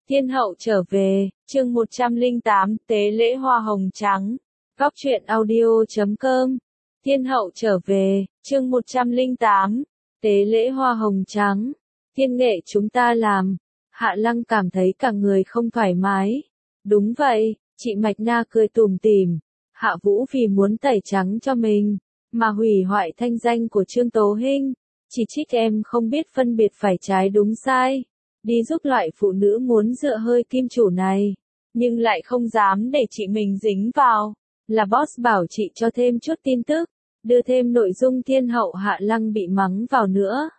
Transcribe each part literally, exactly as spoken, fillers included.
Thiên hậu trở về, chương một trăm lẻ tám, tế lễ hoa hồng trắng. Góc truyện audio chấm com. Thiên hậu trở về, chương một trăm lẻ tám, tế lễ hoa hồng trắng. Thiên nghệ chúng ta làm. Hạ Lăng cảm thấy cả người không thoải mái. Đúng vậy, chị Mạch Na cười tủm tỉm. Hạ Vũ vì muốn tẩy trắng cho mình, mà hủy hoại thanh danh của Trương Tố Hinh. Chỉ trích em không biết phân biệt phải trái đúng sai. Đi giúp loại phụ nữ muốn dựa hơi kim chủ này, nhưng lại không dám để chị mình dính vào. Là boss bảo chị cho thêm chút tin tức, đưa thêm nội dung thiên hậu Hạ Lăng bị mắng vào nữa.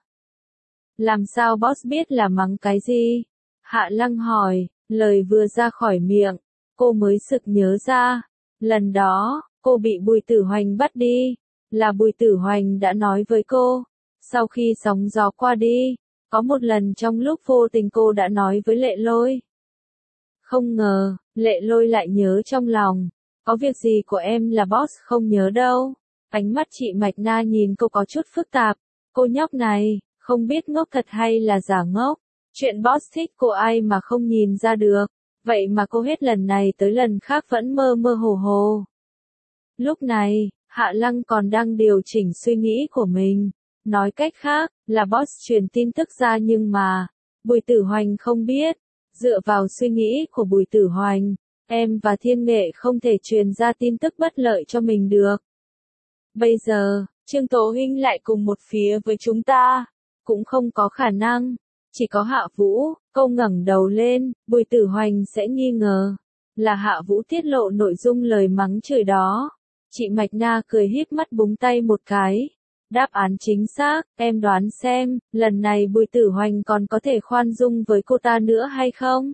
Làm sao boss biết là mắng cái gì? Hạ Lăng hỏi, lời vừa ra khỏi miệng, cô mới sực nhớ ra. Lần đó, cô bị Bùi Tử Hoành bắt đi, là Bùi Tử Hoành đã nói với cô. Sau khi sóng gió qua đi, có một lần trong lúc vô tình cô đã nói với Lệ Lôi. Không ngờ, Lệ Lôi lại nhớ trong lòng. Có việc gì của em là boss không nhớ đâu. Ánh mắt chị Mạch Na nhìn cô có chút phức tạp. Cô nhóc này, không biết ngốc thật hay là giả ngốc. Chuyện boss thích cô ai mà không nhìn ra được. Vậy mà cô hết lần này tới lần khác vẫn mơ mơ hồ hồ. Lúc này, Hạ Lăng còn đang điều chỉnh suy nghĩ của mình. Nói cách khác, là boss truyền tin tức ra nhưng mà, Bùi Tử Hoành không biết. Dựa vào suy nghĩ của Bùi Tử Hoành, em và Thiên Nghệ không thể truyền ra tin tức bất lợi cho mình được. Bây giờ, Trương Tố Hinh lại cùng một phía với chúng ta. Cũng không có khả năng. Chỉ có Hạ Vũ, cô ngẩng đầu lên, Bùi Tử Hoành sẽ nghi ngờ. Là Hạ Vũ tiết lộ nội dung lời mắng chửi đó. Chị Mạch Na cười híp mắt búng tay một cái. Đáp án chính xác, em đoán xem, lần này Bùi Tử Hoành còn có thể khoan dung với cô ta nữa hay không?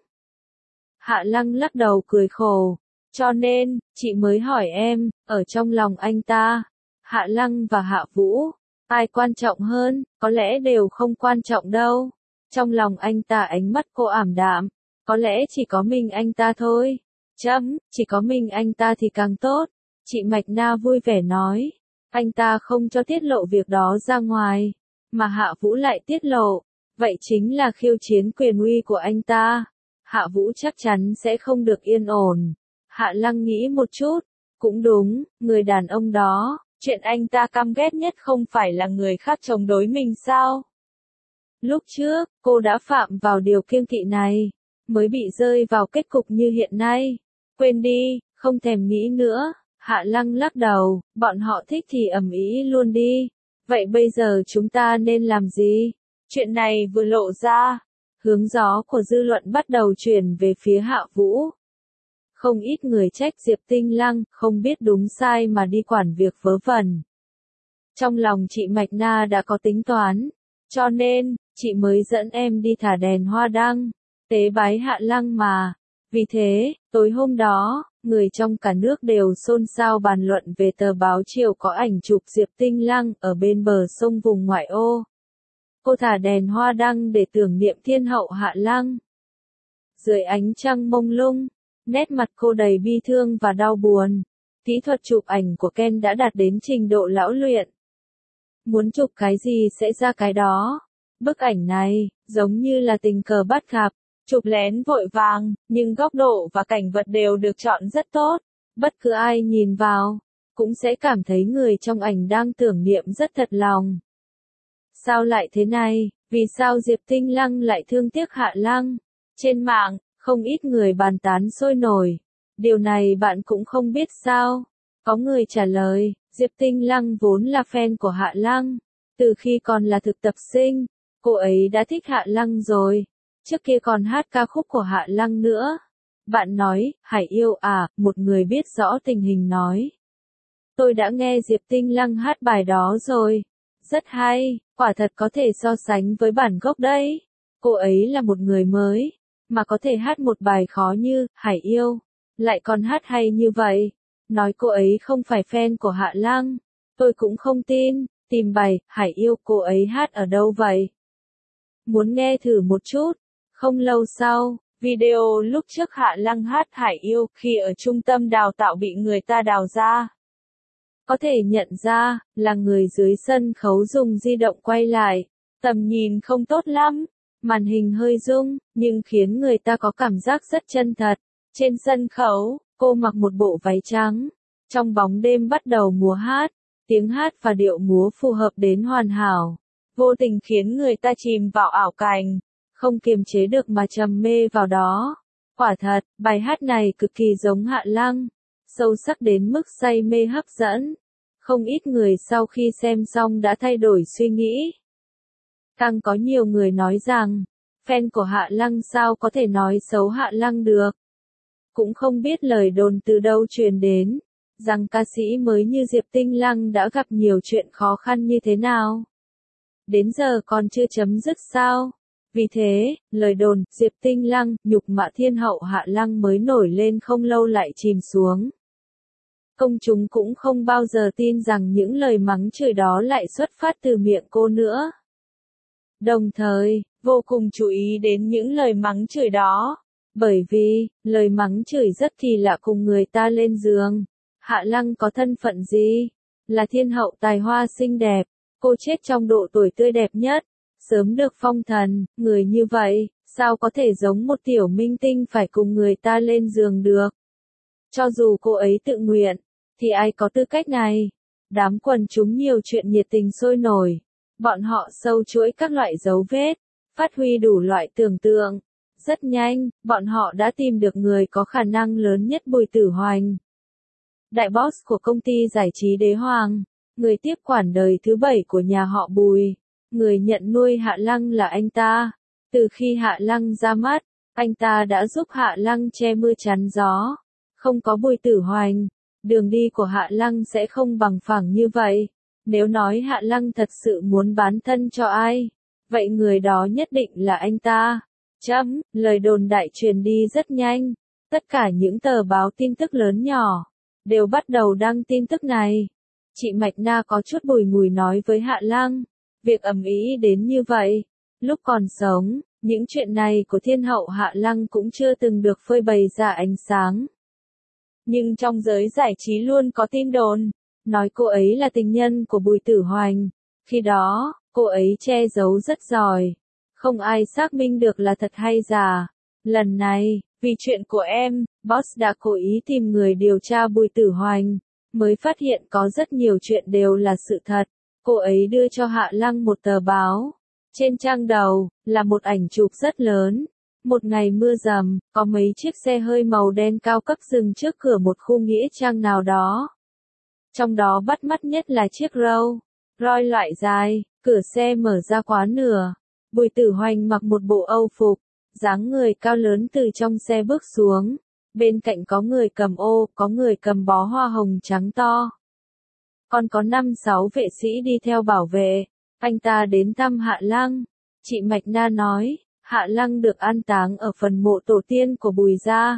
Hạ Lăng lắc đầu cười khổ. Cho nên, chị mới hỏi em, ở trong lòng anh ta, Hạ Lăng và Hạ Vũ, ai quan trọng hơn, có lẽ đều không quan trọng đâu. Trong lòng anh ta ánh mắt cô ảm đạm, có lẽ chỉ có mình anh ta thôi. Chấm, chỉ có mình anh ta thì càng tốt. Chị Mạch Na vui vẻ nói. Anh ta không cho tiết lộ việc đó ra ngoài, mà Hạ Vũ lại tiết lộ, vậy chính là khiêu chiến quyền uy của anh ta. Hạ Vũ chắc chắn sẽ không được yên ổn. Hạ Lăng nghĩ một chút, cũng đúng, người đàn ông đó, chuyện anh ta căm ghét nhất không phải là người khác chống đối mình sao? Lúc trước, cô đã phạm vào điều kiêng kỵ này, mới bị rơi vào kết cục như hiện nay. Quên đi, không thèm nghĩ nữa. Hạ Lăng lắc đầu, bọn họ thích thì ầm ĩ luôn đi. Vậy bây giờ chúng ta nên làm gì? Chuyện này vừa lộ ra, hướng gió của dư luận bắt đầu chuyển về phía Hạ Vũ. Không ít người trách Diệp Tinh Lăng, không biết đúng sai mà đi quản việc vớ vẩn. Trong lòng chị Mạch Na đã có tính toán, cho nên, chị mới dẫn em đi thả đèn hoa đăng, tế bái Hạ Lăng mà. Vì thế, tối hôm đó, người trong cả nước đều xôn xao bàn luận về tờ báo Chiều có ảnh chụp Diệp Tinh Lăng ở bên bờ sông vùng ngoại ô. Cô thả đèn hoa đăng để tưởng niệm thiên hậu Hạ Lăng. Dưới ánh trăng mông lung, nét mặt cô đầy bi thương và đau buồn. Kỹ thuật chụp ảnh của Ken đã đạt đến trình độ lão luyện. Muốn chụp cái gì sẽ ra cái đó. Bức ảnh này, giống như là tình cờ bắt gặp. Chụp lén vội vàng, nhưng góc độ và cảnh vật đều được chọn rất tốt. Bất cứ ai nhìn vào, cũng sẽ cảm thấy người trong ảnh đang tưởng niệm rất thật lòng. Sao lại thế này? Vì sao Diệp Tinh Lăng lại thương tiếc Hạ Lăng? Trên mạng, không ít người bàn tán sôi nổi. Điều này bạn cũng không biết sao? Có người trả lời, Diệp Tinh Lăng vốn là fan của Hạ Lăng. Từ khi còn là thực tập sinh, cô ấy đã thích Hạ Lăng rồi. Trước kia còn hát ca khúc của Hạ Lăng nữa. Bạn nói, Hải yêu à, một người biết rõ tình hình nói. Tôi đã nghe Diệp Tinh Lăng hát bài đó rồi. Rất hay, quả thật có thể so sánh với bản gốc đấy. Cô ấy là một người mới, mà có thể hát một bài khó như, Hải yêu. Lại còn hát hay như vậy. Nói cô ấy không phải fan của Hạ Lăng. Tôi cũng không tin, tìm bài, Hải yêu cô ấy hát ở đâu vậy? Muốn nghe thử một chút. Không lâu sau, video lúc trước Hạ Lăng hát Hải yêu khi ở trung tâm đào tạo bị người ta đào ra. Có thể nhận ra, là người dưới sân khấu dùng di động quay lại, tầm nhìn không tốt lắm, Màn hình hơi rung, nhưng khiến người ta có cảm giác rất chân thật. Trên sân khấu, cô mặc một bộ váy trắng. Trong bóng đêm bắt đầu múa hát. Tiếng hát và điệu múa phù hợp đến hoàn hảo. Vô tình khiến người ta chìm vào ảo cảnh. Không kiềm chế được mà trầm mê vào đó. Quả thật, bài hát này cực kỳ giống Hạ Lăng. Sâu sắc đến mức say mê hấp dẫn. Không ít người sau khi xem xong đã thay đổi suy nghĩ. Càng có nhiều người nói rằng, fan của Hạ Lăng sao có thể nói xấu Hạ Lăng được. Cũng không biết lời đồn từ đâu truyền đến, rằng ca sĩ mới như Diệp Tinh Lăng đã gặp nhiều chuyện khó khăn như thế nào. Đến giờ còn chưa chấm dứt sao? Vì thế, lời đồn, Diệp Tinh Lăng, nhục mạ thiên hậu Hạ Lăng mới nổi lên không lâu lại chìm xuống. Công chúng cũng không bao giờ tin rằng những lời mắng chửi đó lại xuất phát từ miệng cô nữa. Đồng thời, vô cùng chú ý đến những lời mắng chửi đó. Bởi vì, lời mắng chửi rất kỳ lạ cùng người ta lên giường. Hạ Lăng có thân phận gì? Là thiên hậu tài hoa xinh đẹp. Cô chết trong độ tuổi tươi đẹp nhất. Sớm được phong thần, người như vậy, sao có thể giống một tiểu minh tinh phải cùng người ta lên giường được? Cho dù cô ấy tự nguyện, thì ai có tư cách này? Đám quần chúng nhiều chuyện nhiệt tình sôi nổi. Bọn họ sâu chuỗi các loại dấu vết, phát huy đủ loại tưởng tượng. Rất nhanh, bọn họ đã tìm được người có khả năng lớn nhất Bùi Tử Hoành. Đại boss của công ty giải trí Đế Hoàng, người tiếp quản đời thứ bảy của nhà họ Bùi, người nhận nuôi Hạ Lăng là anh ta. Từ khi Hạ Lăng ra mắt, anh ta đã giúp Hạ Lăng che mưa chắn gió. Không có Bùi Tử Hoành, đường đi của Hạ Lăng sẽ không bằng phẳng như vậy. Nếu nói Hạ Lăng thật sự muốn bán thân cho ai, vậy người đó nhất định là anh ta. Chấm, lời đồn đại truyền đi rất nhanh. Tất cả những tờ báo tin tức lớn nhỏ, đều bắt đầu đăng tin tức này. Chị Mạch Na có chút bùi ngùi nói với Hạ Lăng, việc ầm ĩ đến như vậy. Lúc còn sống, những chuyện này của thiên hậu Hạ Lăng cũng chưa từng được phơi bày ra ánh sáng. Nhưng trong giới giải trí luôn có tin đồn, nói cô ấy là tình nhân của Bùi Tử Hoành. Khi đó, cô ấy che giấu rất giỏi. Không ai xác minh được là thật hay giả. Lần này, vì chuyện của em, boss đã cố ý tìm người điều tra Bùi Tử Hoành, mới phát hiện có rất nhiều chuyện đều là sự thật. Cô ấy đưa cho Hạ Lăng một tờ báo. Trên trang đầu, là một ảnh chụp rất lớn. Một ngày mưa rầm, có mấy chiếc xe hơi màu đen cao cấp dừng trước cửa một khu nghĩa trang nào đó. Trong đó bắt mắt nhất là chiếc Rolls Royce loại dài, cửa xe mở ra quá nửa. Bùi Tử Hoành mặc một bộ âu phục, dáng người cao lớn từ trong xe bước xuống. Bên cạnh có người cầm ô, có người cầm bó hoa hồng trắng to. Còn có năm sáu vệ sĩ đi theo bảo vệ. Anh ta đến thăm Hạ Lăng. Chị Mạch Na nói, Hạ Lăng được an táng ở phần mộ tổ tiên của Bùi gia.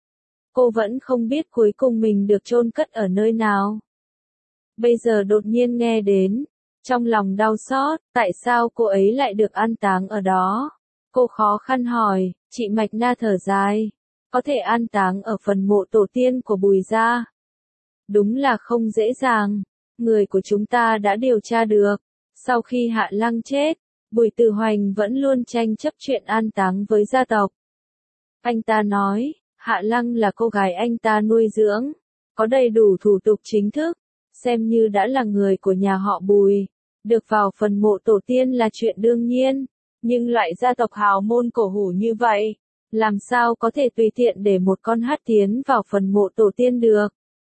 Cô vẫn không biết cuối cùng mình được chôn cất ở nơi nào. Bây giờ đột nhiên nghe đến, trong lòng đau xót, tại sao cô ấy lại được an táng ở đó? Cô khó khăn hỏi, chị Mạch Na thở dài, có thể an táng ở phần mộ tổ tiên của Bùi gia. Đúng là không dễ dàng, người của chúng ta đã điều tra được. Sau khi Hạ Lăng chết, Bùi Tử Hoành vẫn luôn tranh chấp chuyện an táng với gia tộc. Anh ta nói, Hạ Lăng là cô gái anh ta nuôi dưỡng, có đầy đủ thủ tục chính thức, xem như đã là người của nhà họ Bùi. Được vào phần mộ tổ tiên là chuyện đương nhiên, nhưng loại gia tộc hào môn cổ hủ như vậy, làm sao có thể tùy tiện để một con hát tiến vào phần mộ tổ tiên được.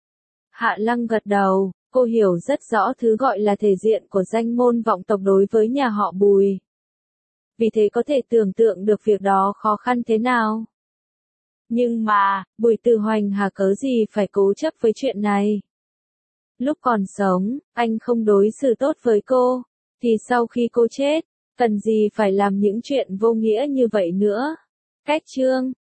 Hạ Lăng gật đầu, cô hiểu rất rõ thứ gọi là thể diện của danh môn vọng tộc đối với nhà họ Bùi. Vì thế có thể tưởng tượng được việc đó khó khăn thế nào. Nhưng mà, Bùi Tử Hoành hà cớ gì phải cố chấp với chuyện này. Lúc còn sống, anh không đối xử tốt với cô, thì sau khi cô chết, cần gì phải làm những chuyện vô nghĩa như vậy nữa. Cách chương